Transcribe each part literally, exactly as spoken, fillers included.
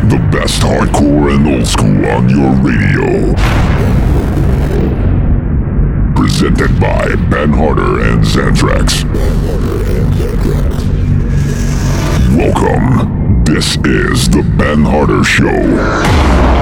The best hardcore and old school on your radio. Presented by Ben Harder and Xantrax. Welcome. This is the Ben Harder Show.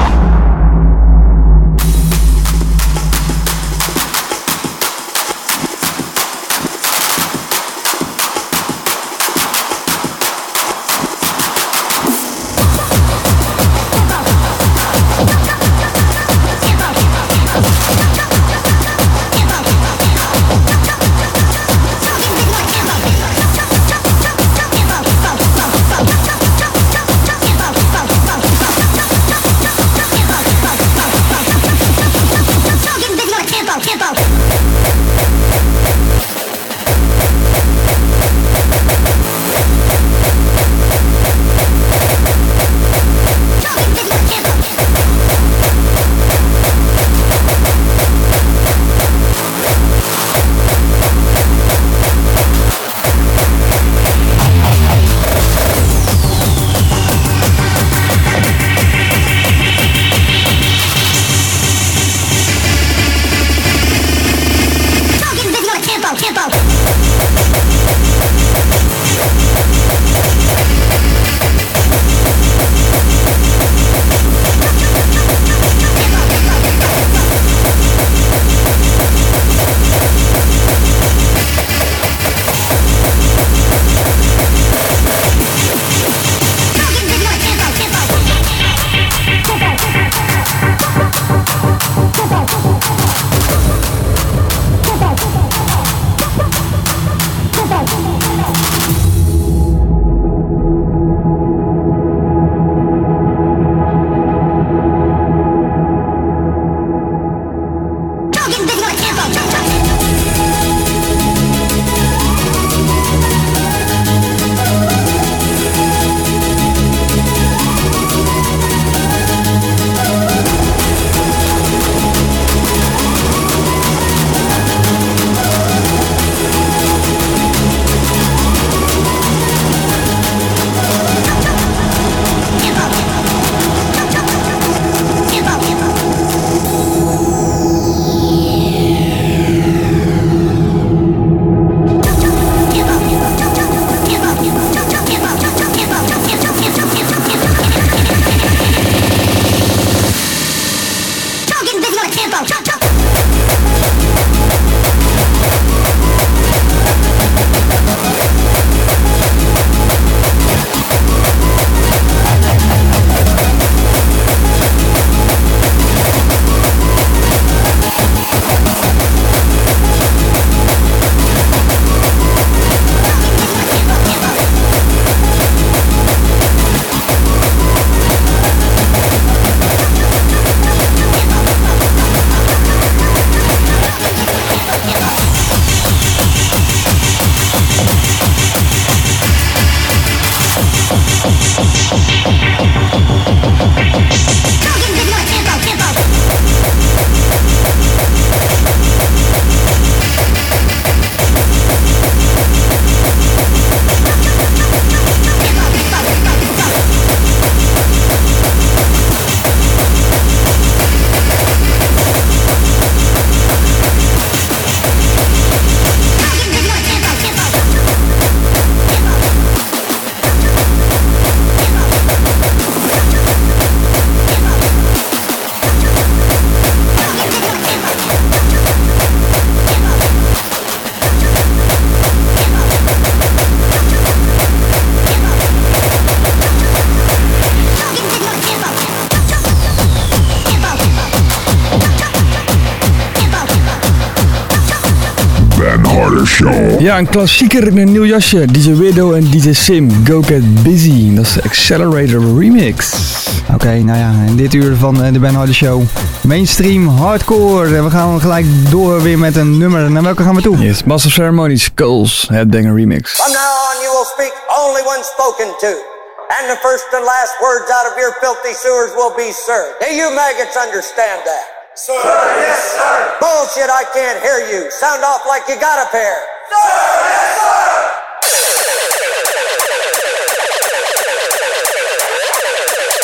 Ja, een klassieker in een nieuw jasje. D J Widow en D J Sim, Go Get Busy. Dat is de Accelerator remix. Oké, okay, nou ja, in dit uur van de Ben Harder Show. Mainstream hardcore. En we gaan gelijk door weer met een nummer. Naar welke gaan we toe? Yes, Master Ceremonies, Skulls, Headbanger remix. From now on you will speak only when spoken to. And the first and last words out of your filthy sewers will be sir. Do you maggots understand that? Sir, yes sir. Bullshit, I can't hear you. Sound off like you got a pair. Sir, yes sir.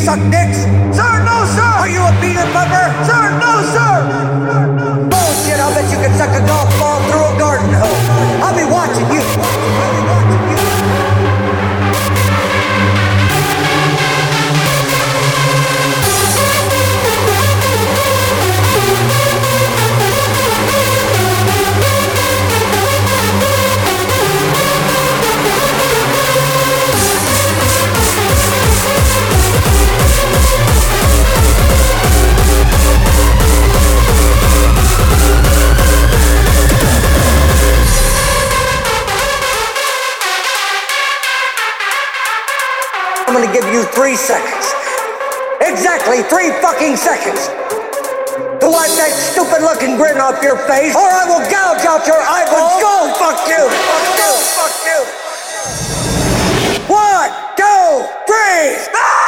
suck dicks? Sir, no, sir. Are you a peanut butter? Sir, no, sir. Bullshit, I'll bet you can suck a golf ball through a garden hose. I'll be watching you. I'll be watching you. I'm gonna give you three seconds. Exactly three fucking seconds. To wipe that stupid looking grin off your face, or I will gouge out your eyeballs. Go, fuck you! Fuck you! Fuck you! One, two, three! Ah!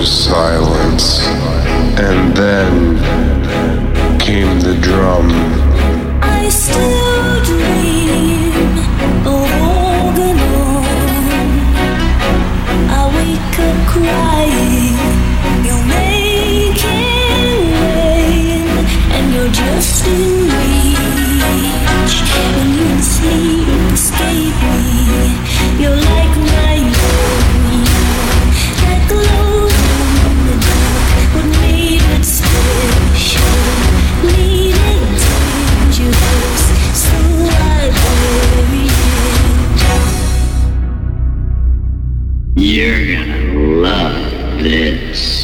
was silence, and then came the drum. I still dream of holding on. I wake up crying, you're making rain, and you're just in reach. When you sleep, escape me, you're like my own. That glow in the dark would make it special. Leading dangerous, so I bury it. You're gonna love this.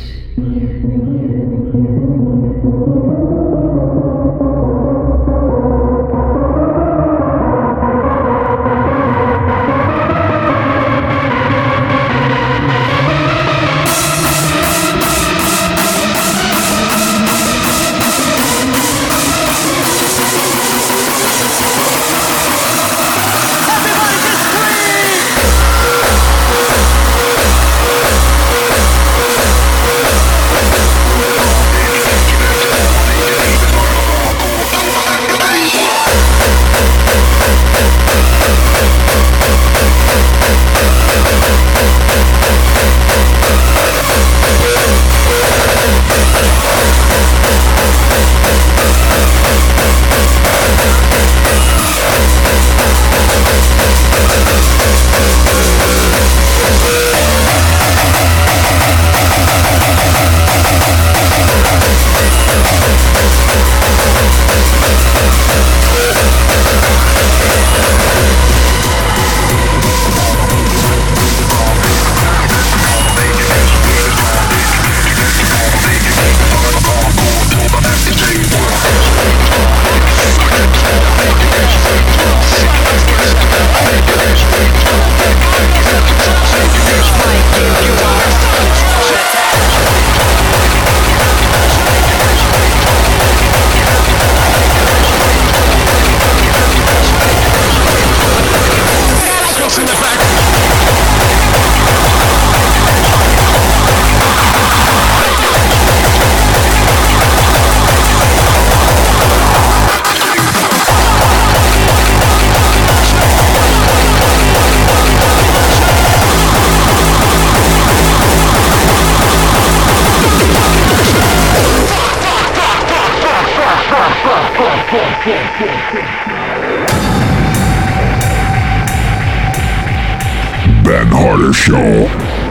Ben Harder Show.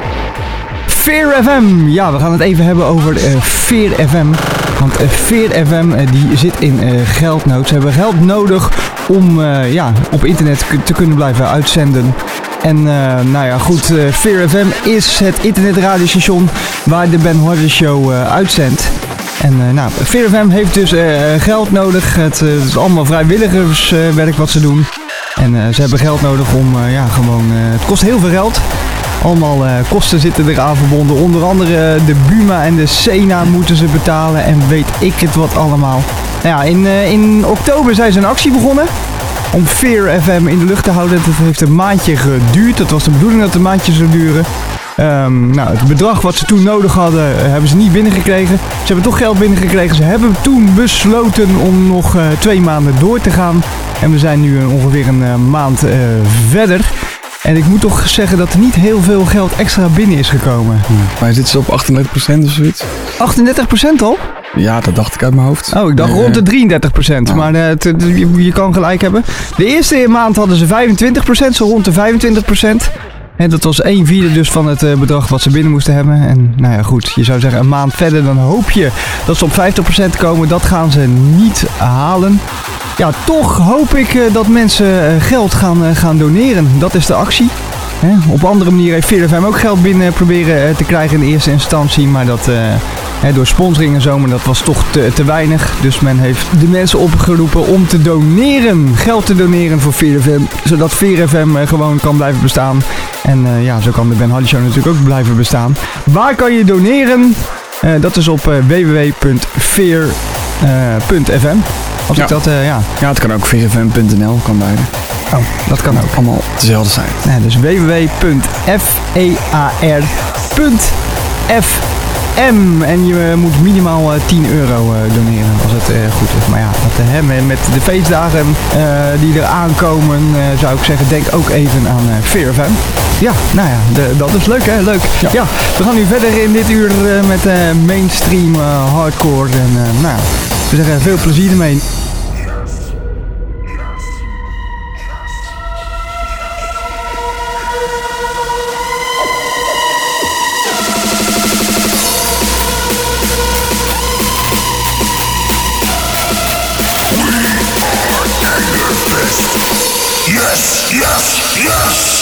Fear F M. Ja, we gaan het even hebben over uh, Fear F M. Want uh, Fear F M uh, die zit in uh, geldnood. Ze hebben geld nodig om uh, ja, op internet k- te kunnen blijven uitzenden. En uh, nou ja, goed, uh, Fear F M is het internetradiostation waar de Ben Harder Show uh, uitzendt. En uh, nou, Fear F M heeft dus uh, geld nodig. Het, uh, het is allemaal vrijwilligerswerk uh, wat ze doen. En uh, ze hebben geld nodig om, uh, ja, gewoon, uh, het kost heel veel geld. Allemaal uh, kosten zitten eraan verbonden. Onder andere uh, de Buma en de Sena moeten ze betalen en weet ik het wat allemaal. Nou ja, in, uh, in oktober zijn ze een actie begonnen om Fear F M in de lucht te houden. Dat heeft een maandje geduurd. Dat was de bedoeling dat het een maandje zou duren. Um, nou, het bedrag wat ze toen nodig hadden, uh, hebben ze niet binnengekregen. Ze hebben toch geld binnengekregen. Ze hebben toen besloten om nog uh, twee maanden door te gaan. En we zijn nu uh, ongeveer een uh, maand uh, verder. En ik moet toch zeggen dat er niet heel veel geld extra binnen is gekomen. Ja, maar zitten ze op achtendertig procent of zoiets? achtendertig procent al? Ja, dat dacht ik uit mijn hoofd. Oh, ik dacht nee, rond de drieëndertig procent. Oh. Maar uh, t- t- je, je kan gelijk hebben. De eerste maand hadden ze vijfentwintig procent, zo rond de vijfentwintig procent. En dat was een vierde dus van het uh, bedrag wat ze binnen moesten hebben. En nou ja, goed, je zou zeggen een maand verder, dan hoop je dat ze op vijftig procent komen. Dat gaan ze niet halen. Ja, toch hoop ik uh, dat mensen uh, geld gaan, uh, gaan doneren. Dat is de actie. Hè? Op andere manier heeft Fear F M ook geld binnen proberen uh, te krijgen in de eerste instantie. Maar dat uh, hè, door sponsoring en zo, maar dat was toch te, te weinig. Dus men heeft de mensen opgeroepen om te doneren. Geld te doneren voor Fear F M. Zodat Fear F M uh, gewoon kan blijven bestaan. En uh, ja, zo kan de Ben Harder Show natuurlijk ook blijven bestaan. Waar kan je doneren? Uh, dat is op uh, w w w punt fear punt f m. Als ja. ik dat, uh, ja. Ja, het kan ook fear f m punt n l, kan beide. Oh, dat kan ook. Allemaal dezelfde zijn. Nee, dus w w w punt fear punt F M. En je moet minimaal uh, tien euro uh, doneren als het uh, goed is. Maar ja, dat, uh, met, met de feestdagen uh, die er aankomen, uh, zou ik zeggen, denk ook even aan uh, Fear F M. Ja, nou ja, de, dat is leuk hè, leuk. Ja. ja, we gaan nu verder in dit uur uh, met uh, mainstream uh, hardcore. En uh, nou, we zeggen veel plezier ermee. Yes, yes, yes!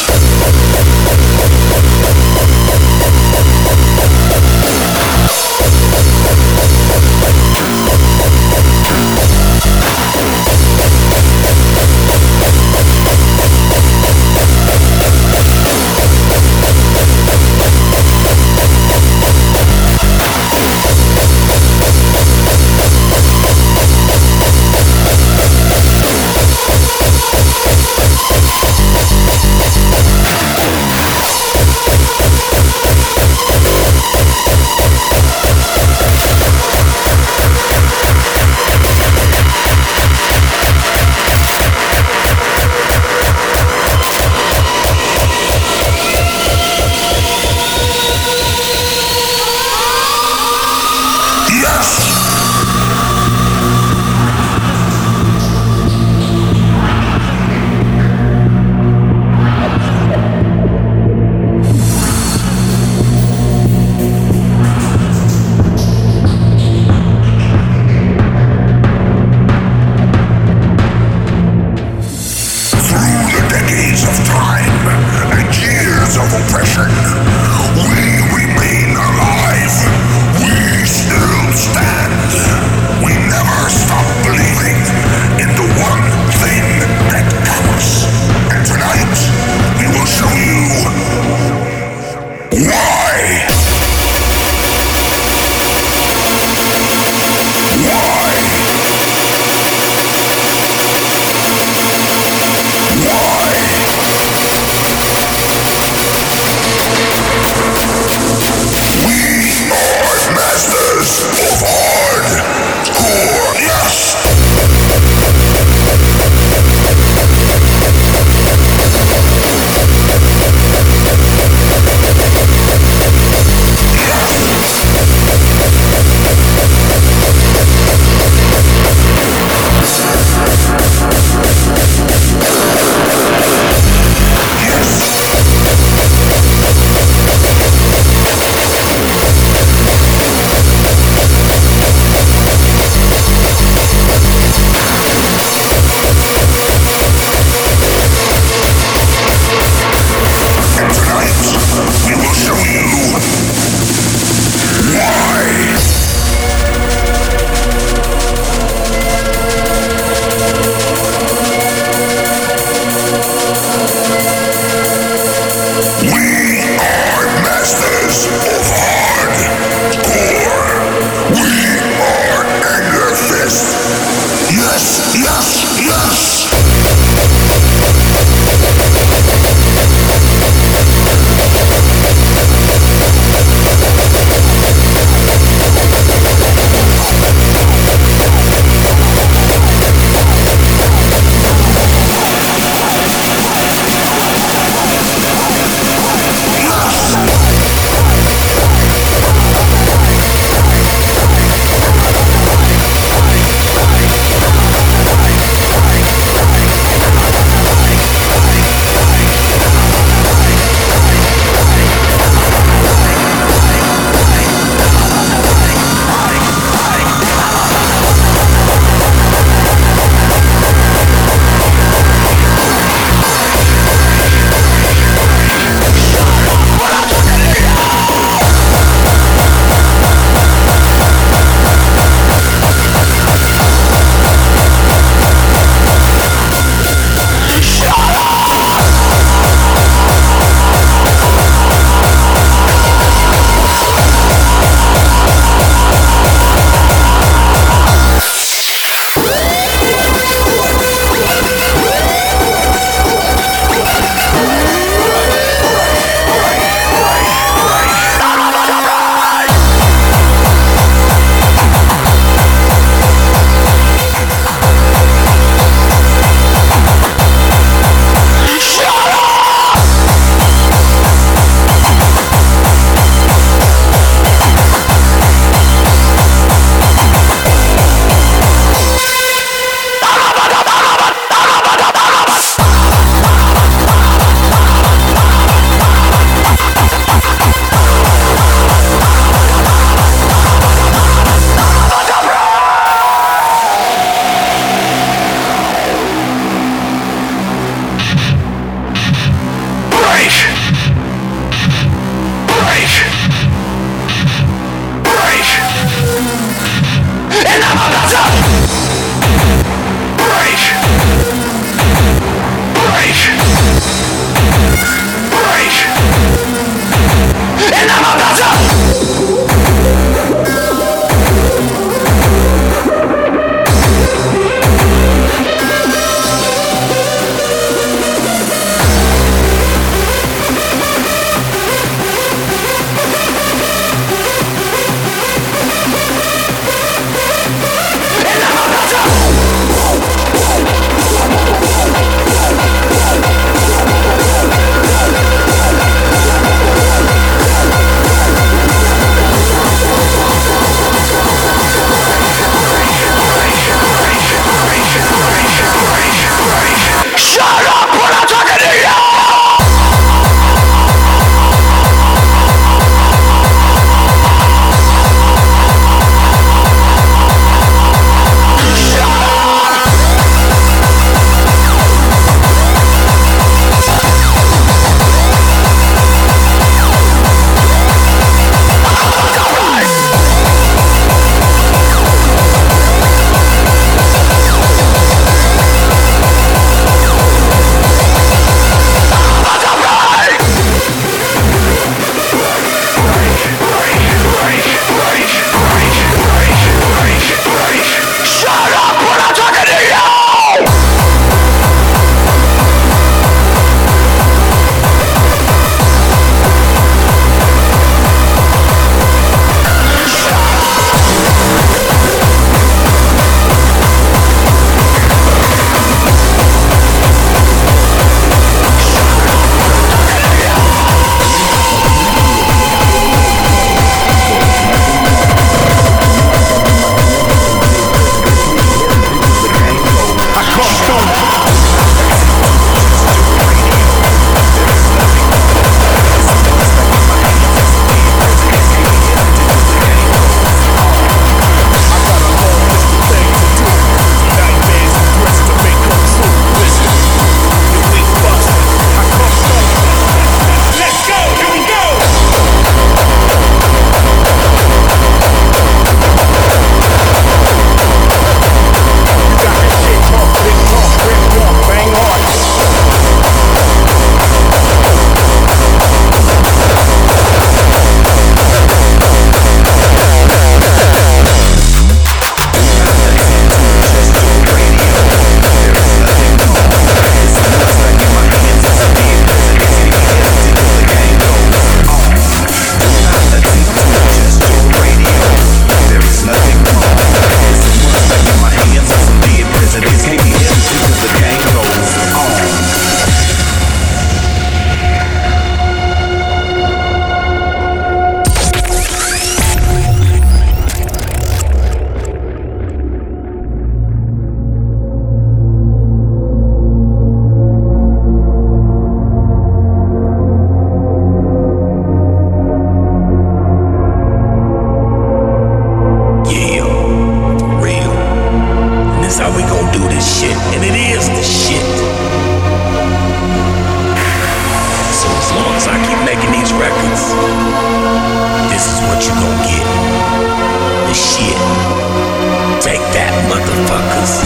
Take that, motherfuckers.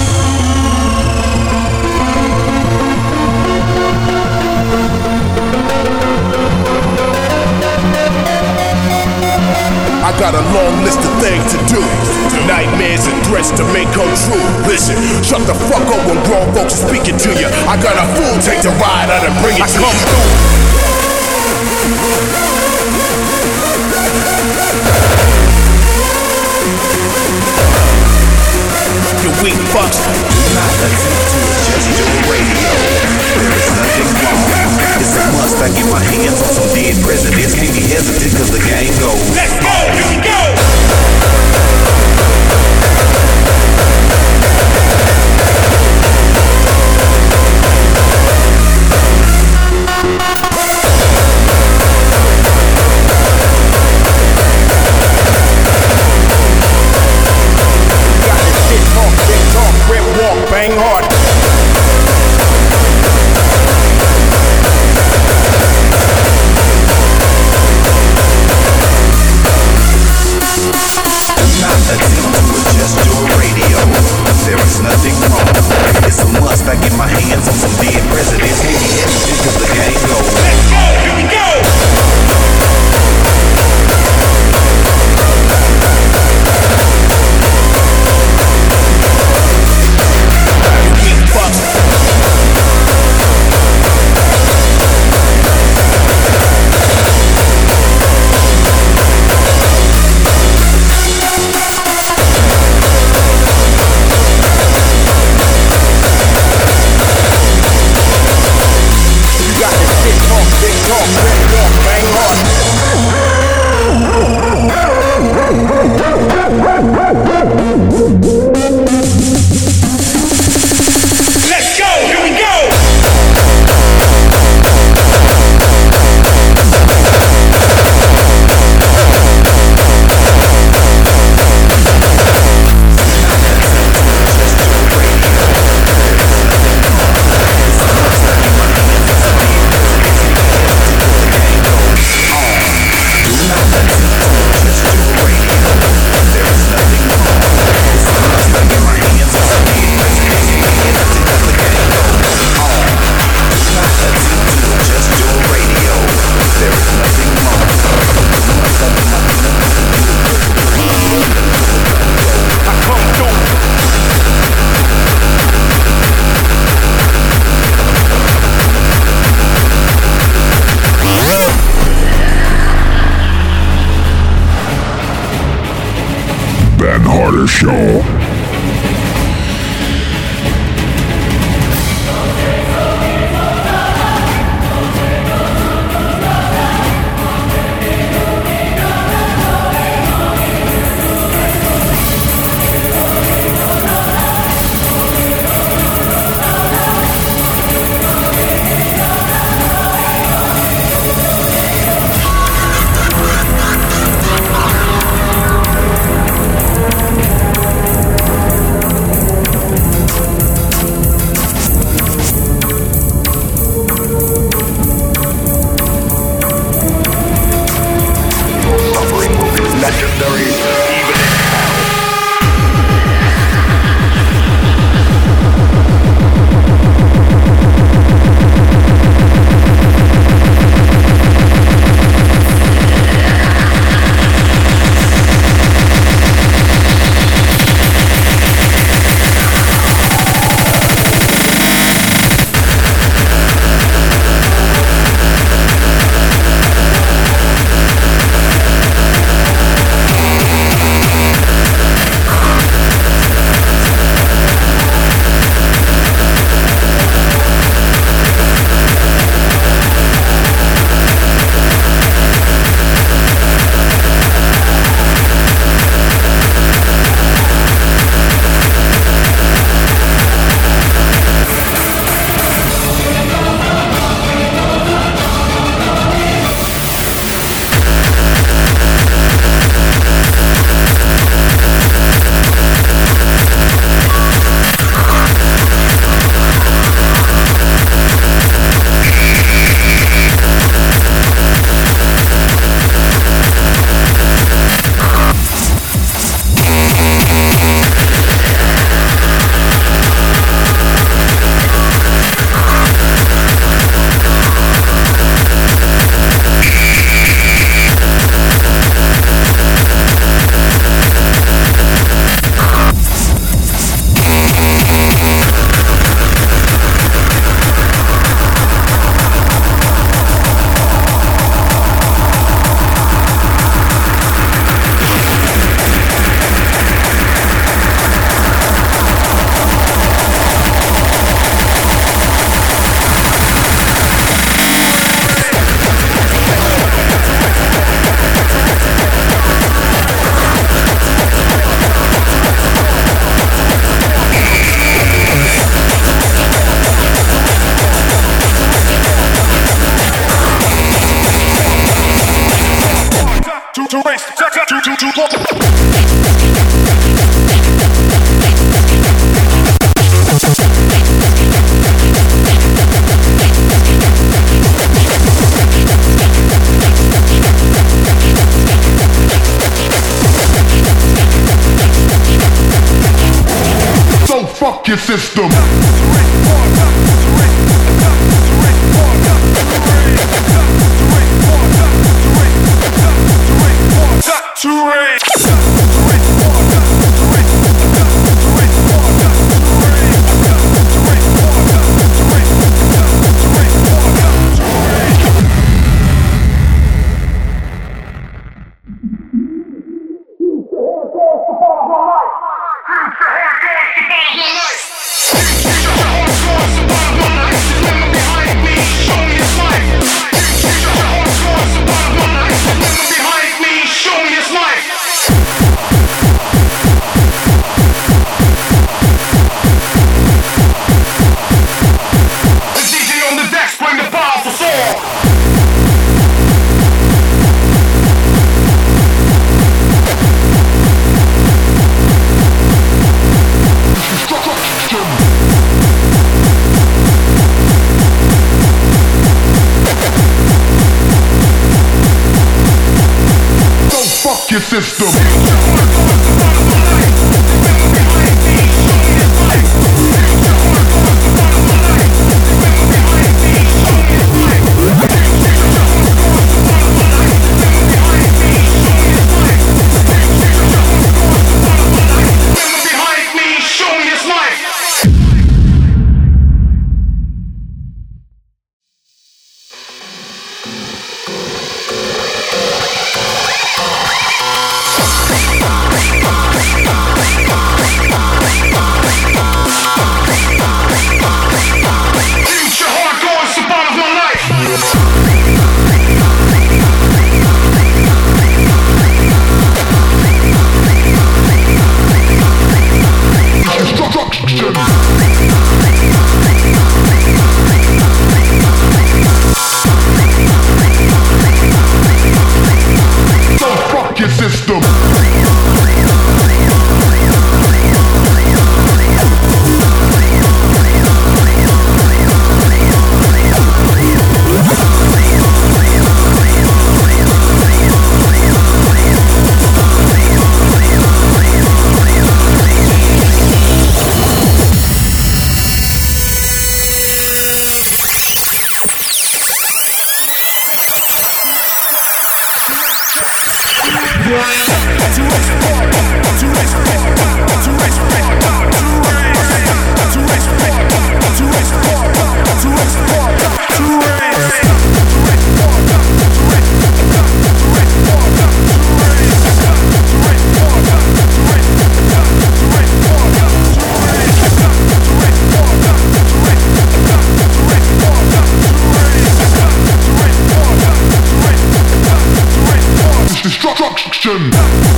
I got a long list of things to do. Nightmares and threats to make come true. Listen, shut the fuck up when grown folks are speaking to you. I got a fool take the ride out and bring it I to come you. Through. You weak fucks. Do not attempt to adjust your radio. There is nothing wrong. It's a must. I get my hands on some dead presidents. Can't be hesitant cause the game goes. Let's go! Let's go! Got this shit talk, big talk, rip walk, bang hard. your system. Your system. Destruction.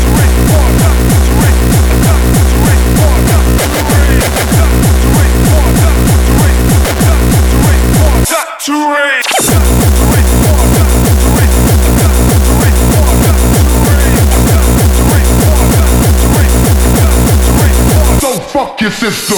So fuck your system.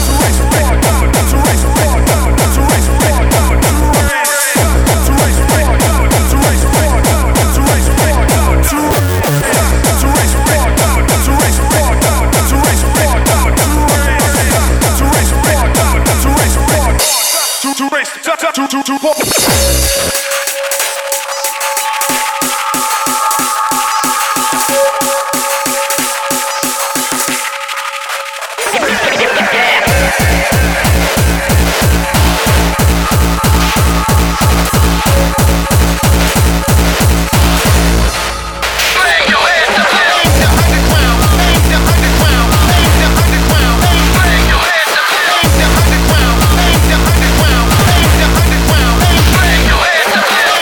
To race, to to to to Bring your head to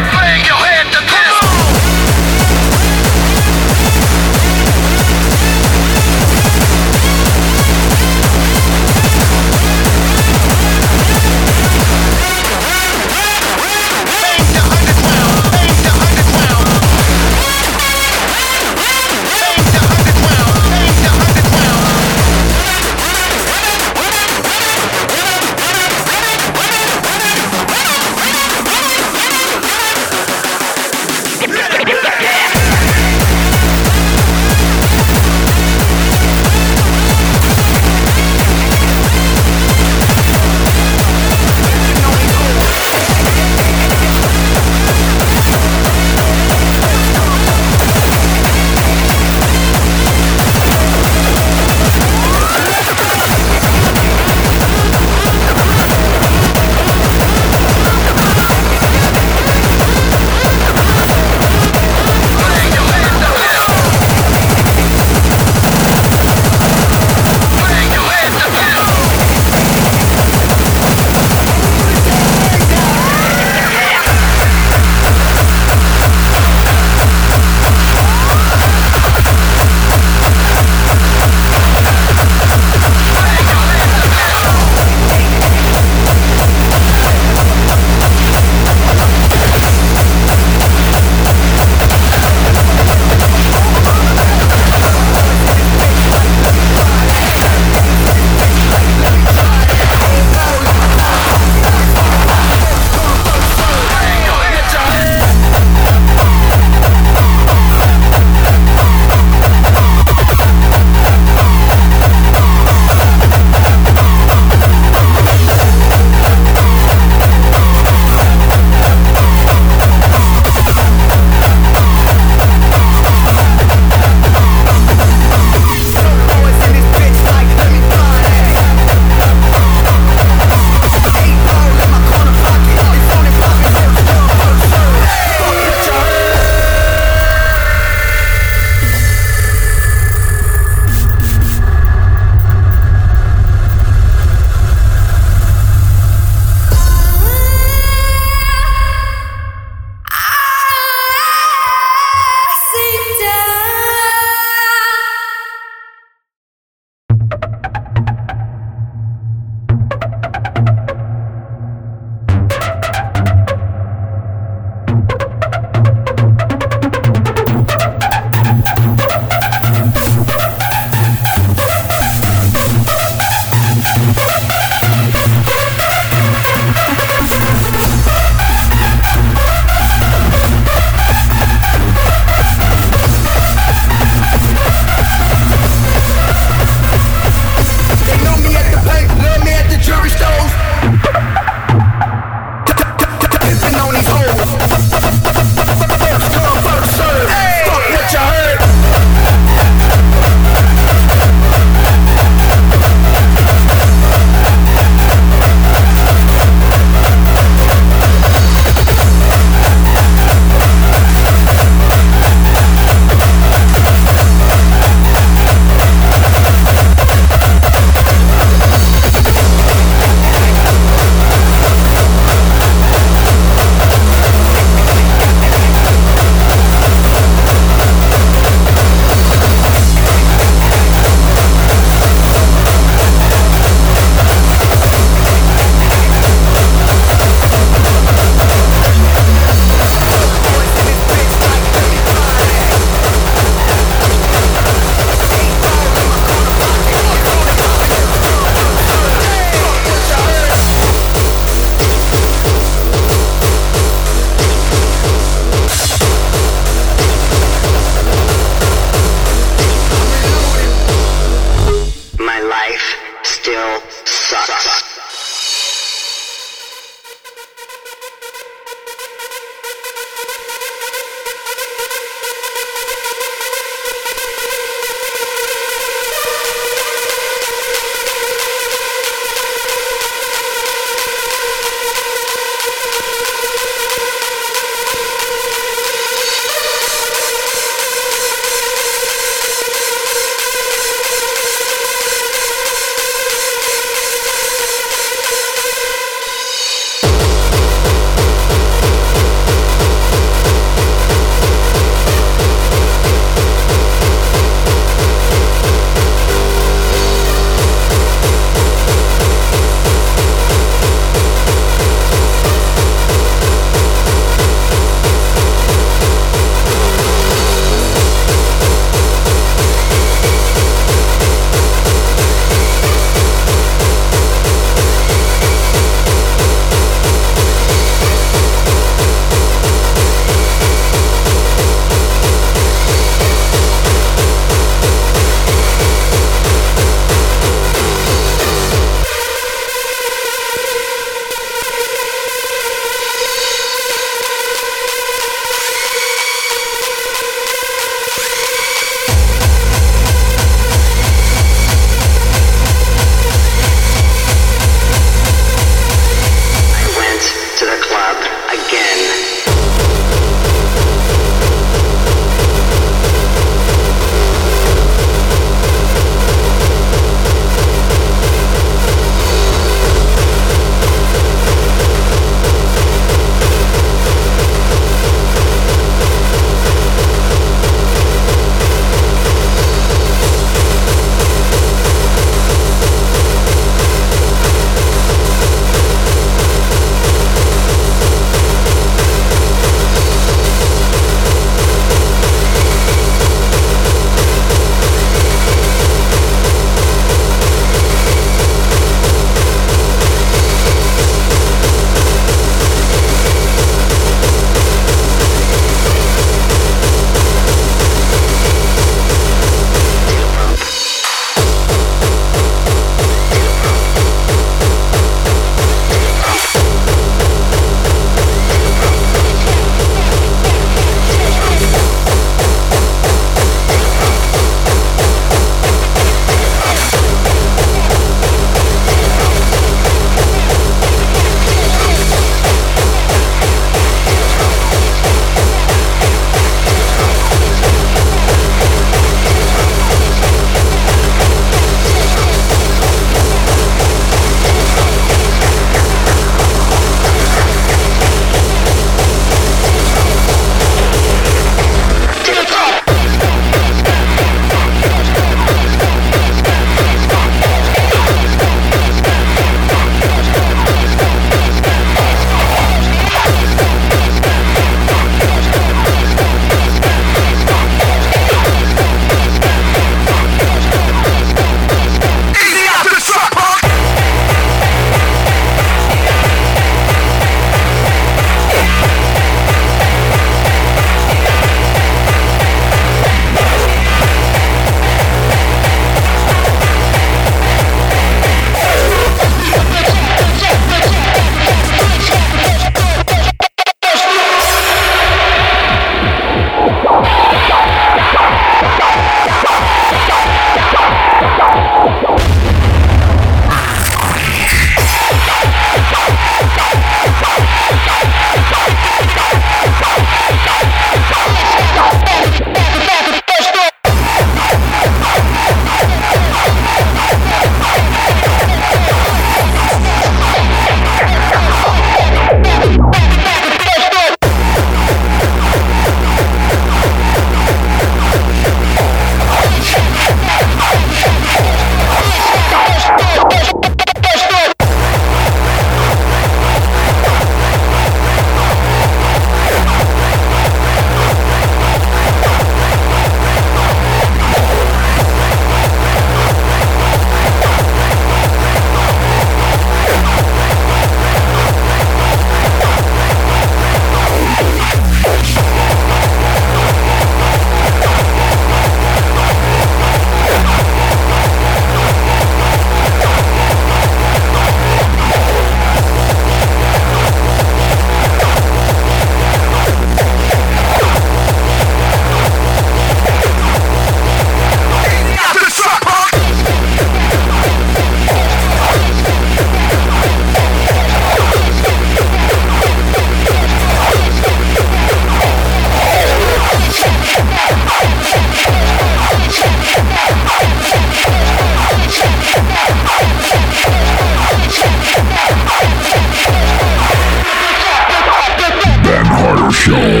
Horror Show.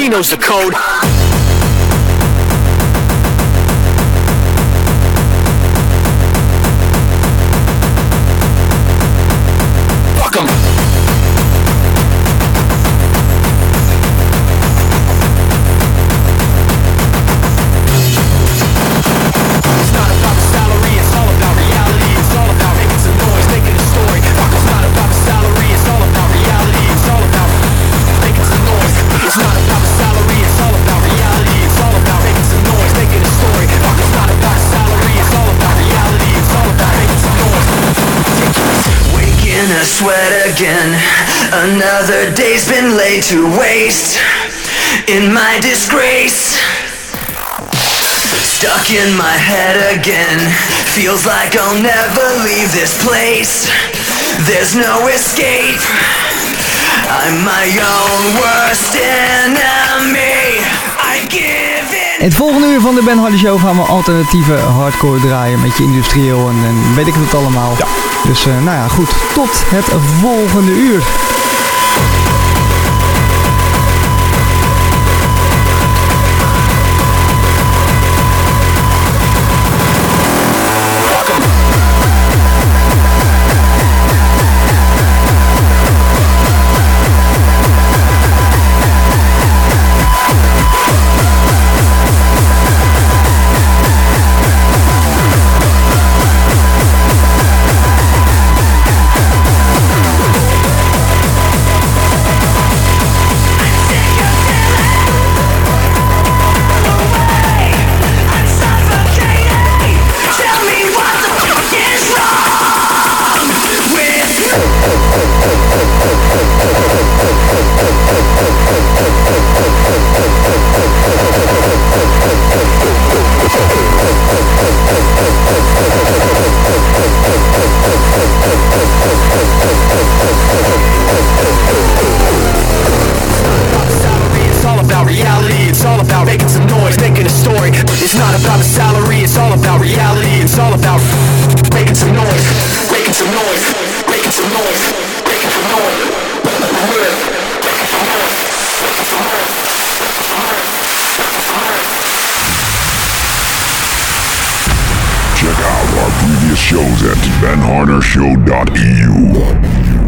He knows the code. Fuck him. I sweat again. Another day's been laid to waste in my disgrace. Stuck in my head again. Feels like I'll never leave this place. There's no escape. I'm my own worst enemy. I give in. In het volgende uur van de Ben Hardy Show gaan we alternatieve hardcore draaien. Een beetje industrieel en, en weet ik het allemaal. Ja. Dus uh, nou ja, goed. Tot het volgende uur. It's not about the salary, it's all about reality. It's all about making some noise, making some noise, making some noise, making some noise. Check out our previous shows at ben harder show dot e u.